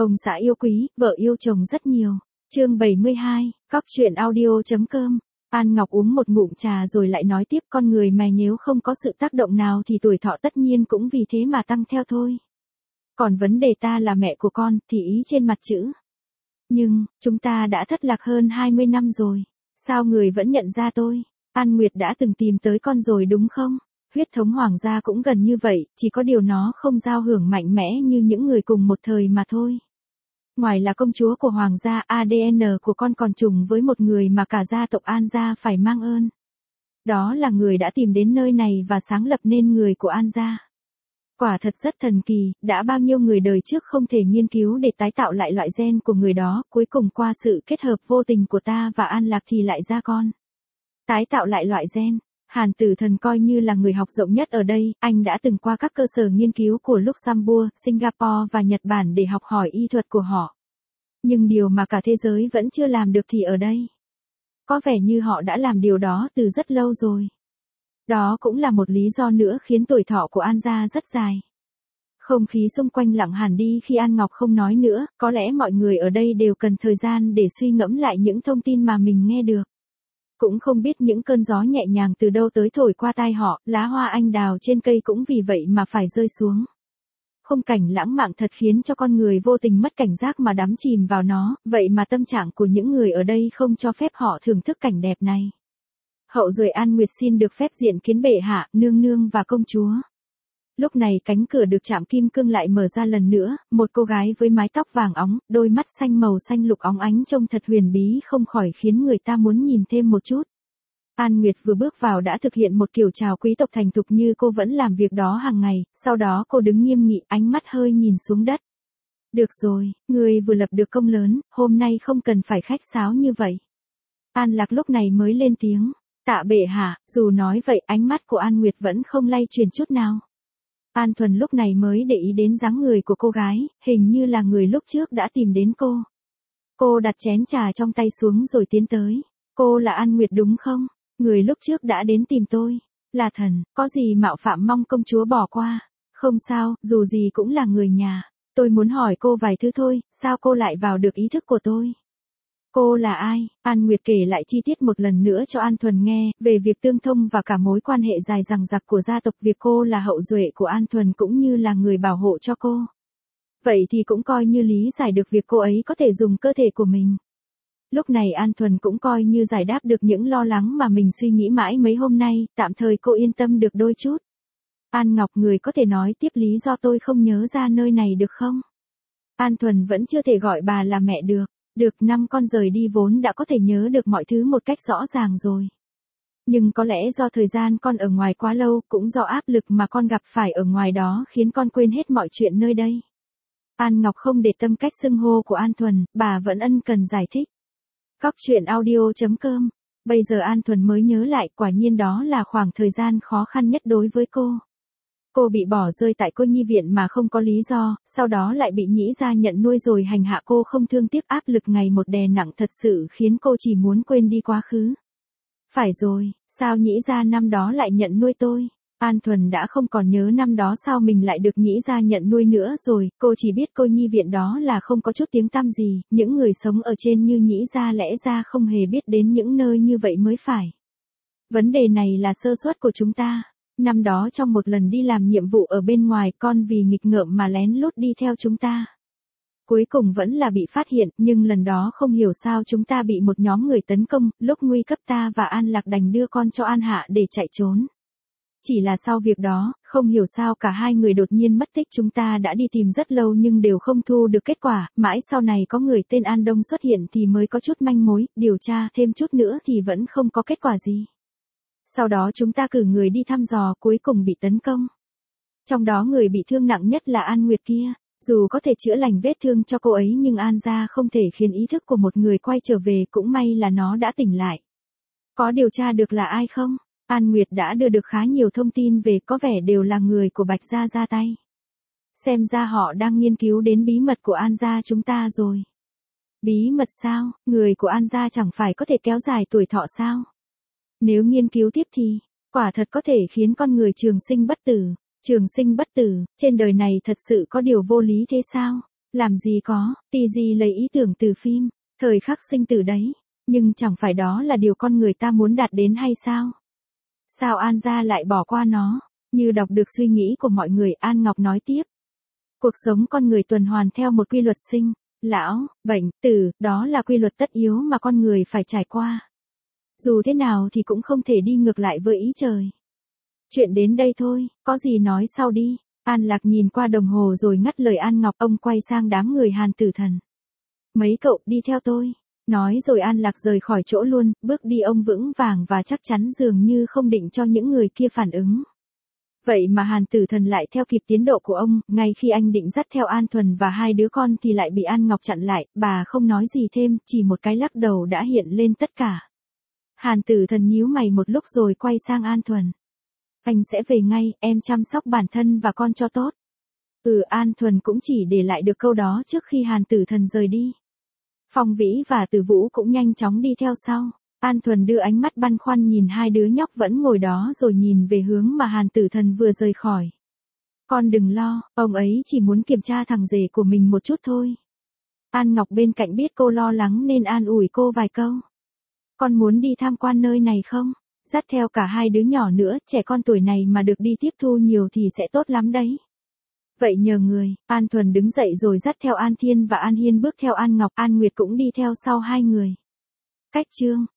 Ông xã yêu quý, vợ yêu chồng rất nhiều. Chương 72, Cóc truyện audio.com. An Ngọc uống một ngụm trà rồi lại nói tiếp, con người mà nếu không có sự tác động nào thì tuổi thọ tất nhiên cũng vì thế mà tăng theo thôi. Còn vấn đề ta là mẹ của con thì ý trên mặt chữ. Nhưng, chúng ta đã thất lạc hơn 20 năm rồi. Sao người vẫn nhận ra tôi? An Nguyệt đã từng tìm tới con rồi đúng không? Huyết thống hoàng gia cũng gần như vậy, chỉ có điều nó không giao hưởng mạnh mẽ như những người cùng một thời mà thôi. Ngoài là công chúa của hoàng gia, ADN của con còn trùng với một người mà cả gia tộc An gia phải mang ơn. Đó là người đã tìm đến nơi này và sáng lập nên người của An gia. Quả thật rất thần kỳ, đã bao nhiêu người đời trước không thể nghiên cứu để tái tạo lại loại gen của người đó, cuối cùng qua sự kết hợp vô tình của ta và An Lạc thì lại ra con. Tái tạo lại loại gen. Hàn Tử Thần coi như là người học rộng nhất ở đây, anh đã từng qua các cơ sở nghiên cứu của Luxembourg, Singapore và Nhật Bản để học hỏi y thuật của họ. Nhưng điều mà cả thế giới vẫn chưa làm được thì ở đây. Có vẻ như họ đã làm điều đó từ rất lâu rồi. Đó cũng là một lý do nữa khiến tuổi thọ của An gia rất dài. Không khí xung quanh lặng hẳn đi khi An Ngọc không nói nữa, có lẽ mọi người ở đây đều cần thời gian để suy ngẫm lại những thông tin mà mình nghe được. Cũng không biết những cơn gió nhẹ nhàng từ đâu tới thổi qua tai họ, lá hoa anh đào trên cây cũng vì vậy mà phải rơi xuống. Khung cảnh lãng mạn thật khiến cho con người vô tình mất cảnh giác mà đắm chìm vào nó, vậy mà tâm trạng của những người ở đây không cho phép họ thưởng thức cảnh đẹp này. Hậu duệ An Nguyệt xin được phép diện kiến bệ hạ, nương nương và công chúa. Lúc này cánh cửa được chạm kim cương lại mở ra lần nữa, một cô gái với mái tóc vàng óng, đôi mắt xanh màu xanh lục óng ánh trông thật huyền bí không khỏi khiến người ta muốn nhìn thêm một chút. An Nguyệt vừa bước vào đã thực hiện một kiểu chào quý tộc thành thục như cô vẫn làm việc đó hàng ngày, sau đó cô đứng nghiêm nghị, ánh mắt hơi nhìn xuống đất. Được rồi, người vừa lập được công lớn, hôm nay không cần phải khách sáo như vậy. An Lạc lúc này mới lên tiếng. Tạ bệ hạ, dù nói vậy ánh mắt của An Nguyệt vẫn không lay chuyển chút nào. An Thuần lúc này mới để ý đến dáng người của cô gái, hình như là người lúc trước đã tìm đến cô. Cô đặt chén trà trong tay xuống rồi tiến tới. Cô là An Nguyệt đúng không? Người lúc trước đã đến tìm tôi. Là thần, có gì mạo phạm mong công chúa bỏ qua. Không sao, dù gì cũng là người nhà. Tôi muốn hỏi cô vài thứ thôi, sao cô lại vào được ý thức của tôi? Cô là ai? An Nguyệt kể lại chi tiết một lần nữa cho An Thuần nghe, về việc tương thông và cả mối quan hệ dài dằng dặc của gia tộc, việc cô là hậu duệ của An Thuần cũng như là người bảo hộ cho cô. Vậy thì cũng coi như lý giải được việc cô ấy có thể dùng cơ thể của mình. Lúc này An Thuần cũng coi như giải đáp được những lo lắng mà mình suy nghĩ mãi mấy hôm nay, tạm thời cô yên tâm được đôi chút. An Ngọc, người có thể nói tiếp lý do tôi không nhớ ra nơi này được không? An Thuần vẫn chưa thể gọi bà là mẹ được. Được 5 con rời đi vốn đã có thể nhớ được mọi thứ một cách rõ ràng rồi. Nhưng có lẽ do thời gian con ở ngoài quá lâu, cũng do áp lực mà con gặp phải ở ngoài đó khiến con quên hết mọi chuyện nơi đây. An Ngọc không để tâm cách xưng hô của An Thuần, bà vẫn ân cần giải thích. Cóc truyện audio.com. Bây giờ An Thuần mới nhớ lại, quả nhiên đó là khoảng thời gian khó khăn nhất đối với cô. Cô bị bỏ rơi tại cô nhi viện mà không có lý do, sau đó lại bị Nhĩ gia nhận nuôi rồi hành hạ cô không thương tiếc, áp lực ngày một đè nặng thật sự khiến cô chỉ muốn quên đi quá khứ. Phải rồi, sao Nhĩ gia năm đó lại nhận nuôi tôi? An Thuần đã không còn nhớ năm đó sao mình lại được Nhĩ gia nhận nuôi nữa rồi, cô chỉ biết cô nhi viện đó là không có chút tiếng tăm gì, những người sống ở trên như Nhĩ gia lẽ ra không hề biết đến những nơi như vậy mới phải. Vấn đề này là sơ suất của chúng ta. Năm đó trong một lần đi làm nhiệm vụ ở bên ngoài, con vì nghịch ngợm mà lén lút đi theo chúng ta. Cuối cùng vẫn là bị phát hiện, nhưng lần đó không hiểu sao chúng ta bị một nhóm người tấn công, lúc nguy cấp ta và An Lạc đành đưa con cho An Hạ để chạy trốn. Chỉ là sau việc đó, không hiểu sao cả hai người đột nhiên mất tích, chúng ta đã đi tìm rất lâu nhưng đều không thu được kết quả, mãi sau này có người tên An Đông xuất hiện thì mới có chút manh mối, điều tra thêm chút nữa thì vẫn không có kết quả gì. Sau đó chúng ta cử người đi thăm dò, cuối cùng bị tấn công. Trong đó người bị thương nặng nhất là An Nguyệt kia. Dù có thể chữa lành vết thương cho cô ấy nhưng An gia không thể khiến ý thức của một người quay trở về, cũng may là nó đã tỉnh lại. Có điều tra được là ai không? An Nguyệt đã đưa được khá nhiều thông tin về, có vẻ đều là người của Bạch gia ra tay. Xem ra họ đang nghiên cứu đến bí mật của An gia chúng ta rồi. Bí mật sao? Người của An gia chẳng phải có thể kéo dài tuổi thọ sao? Nếu nghiên cứu tiếp thì, quả thật có thể khiến con người trường sinh bất tử. Trường sinh bất tử, trên đời này thật sự có điều vô lý thế sao? Làm gì có, TG lấy ý tưởng từ phim, thời khắc sinh tử đấy. Nhưng chẳng phải đó là điều con người ta muốn đạt đến hay sao? Sao An gia lại bỏ qua nó? Như đọc được suy nghĩ của mọi người, An Ngọc nói tiếp. Cuộc sống con người tuần hoàn theo một quy luật sinh, lão, bệnh, tử, đó là quy luật tất yếu mà con người phải trải qua. Dù thế nào thì cũng không thể đi ngược lại với ý trời. Chuyện đến đây thôi, có gì nói sau đi. An Lạc nhìn qua đồng hồ rồi ngắt lời An Ngọc, ông quay sang đám người Hàn Tử Thần. Mấy cậu đi theo tôi. Nói rồi An Lạc rời khỏi chỗ luôn, bước đi ông vững vàng và chắc chắn dường như không định cho những người kia phản ứng. Vậy mà Hàn Tử Thần lại theo kịp tiến độ của ông, ngay khi anh định dắt theo An Thuần và hai đứa con thì lại bị An Ngọc chặn lại, bà không nói gì thêm, chỉ một cái lắc đầu đã hiện lên tất cả. Hàn Tử Thần nhíu mày một lúc rồi quay sang An Thuần. Anh sẽ về ngay, em chăm sóc bản thân và con cho tốt. An Thuần cũng chỉ để lại được câu đó trước khi Hàn Tử Thần rời đi. Phong Vĩ và Từ Vũ cũng nhanh chóng đi theo sau. An Thuần đưa ánh mắt băn khoăn nhìn hai đứa nhóc vẫn ngồi đó rồi nhìn về hướng mà Hàn Tử Thần vừa rời khỏi. Con đừng lo, ông ấy chỉ muốn kiểm tra thằng rể của mình một chút thôi. An Ngọc bên cạnh biết cô lo lắng nên an ủi cô vài câu. Con muốn đi tham quan nơi này không? Dắt theo cả hai đứa nhỏ nữa, trẻ con tuổi này mà được đi tiếp thu nhiều thì sẽ tốt lắm đấy. Vậy nhờ người, An Thuần đứng dậy rồi dắt theo An Thiên và An Hiên bước theo An Ngọc, An Nguyệt cũng đi theo sau hai người. Cách chương